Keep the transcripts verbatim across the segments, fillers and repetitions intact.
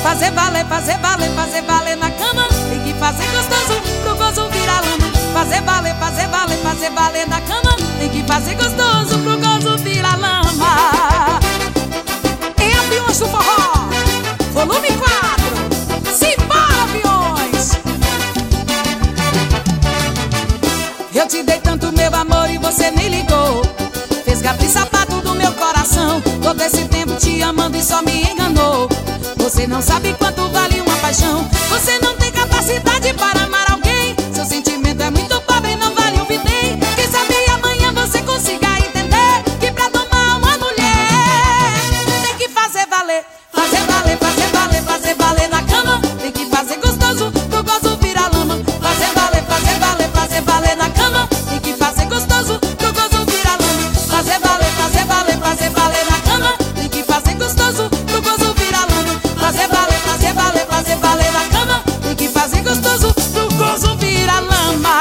Fazer valer, fazer valer, fazer valer na cama. Tem que fazer gostoso pro gozo virar lama. Fazer valer, fazer valer, fazer valer na cama. Tem que fazer gostoso pro gozo virar lama. Em Aviões do Forró, volume quatro. Simbora, aviões! Eu te dei tanto meu amor e você nem ligou. Fez gato e sapato do meu coração. Todo esse tempo te amando e só me enganou. Você não sabe quanto vale uma paixão. Você não tem capacidade para amar alguém. Seu sentimento é muito pobre, não vale um bidê. Quem sabe amanhã você consiga entender que pra tomar uma mulher tem que fazer valer. Fazer valer, fazer valer, fazer valer na cama. Tem que fazer gostoso pro gozo virar lama. Fazer valer, fazer valer, fazer valer na cama. Tem que fazer gostoso pro gozo virar lama. Fazer valer, fazer valer, fazer valer na cama. Tem que fazer gostoso pro gozo virar lama. Fazer valer, fazer valer, fazer valer na cama. Tem que fazer gostoso pro gozo virar lama.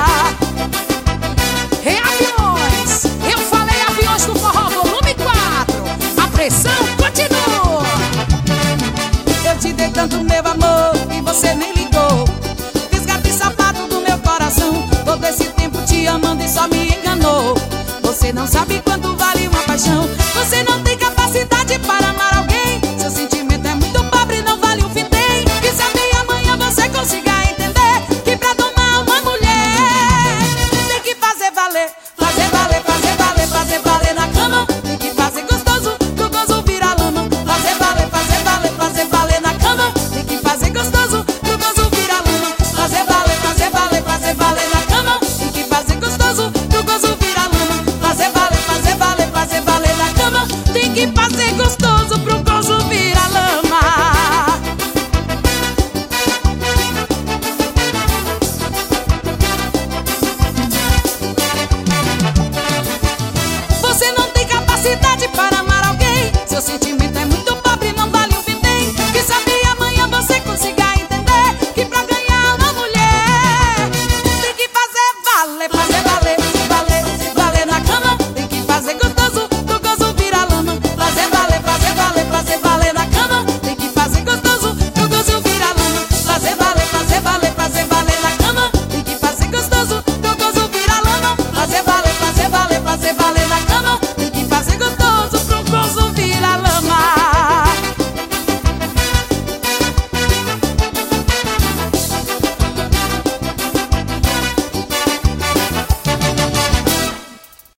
Em Aviões, eu falei Aviões do Forró, volume quatro. A pressão continua. Eu te dei tanto meu amor e você nem ligou. Fiz gato e sapato do meu coração. Todo esse tempo te amando e só me enganou. Você não sabe quanto vale uma paixão. Você não tem capacidade para amar alguém. Seu sentimento é muito pobre, não vale um fim-tem. Quem sabe amanhã você consiga entender que pra tomar uma mulher tem que fazer valer. Fazer valer, fazer valer, fazer valer na cama. Tem que fazer gostoso pro gozo virar lama. Fazer valer, fazer valer, fazer valer na cama. Tem que fazer gostoso pro gozo virar lama. Fazer valer, fazer valer, fazer valer na cama. Tem que fazer gostoso pro gozo virar lama. Fazer valer, fazer valer, fazer valer na cama. Tem que fazer gostoso pro gozo virar lama. Você não tem capacidade para amar alguém. Seu sentimento